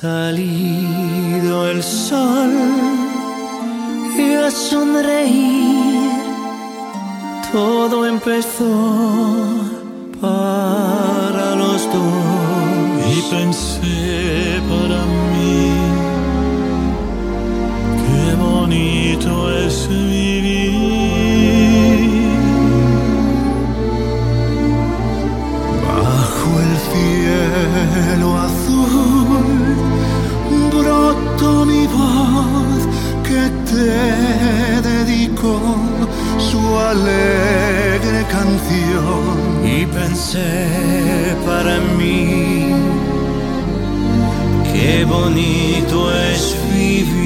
salido el sol y a sonreír todo empezó para los dos. Y pensé para mí, qué bonito es vivir bajo el cielo azul. Brotó mi voz que te dedicó su alegre canción. Y pensé para mí, qué bonito es vivir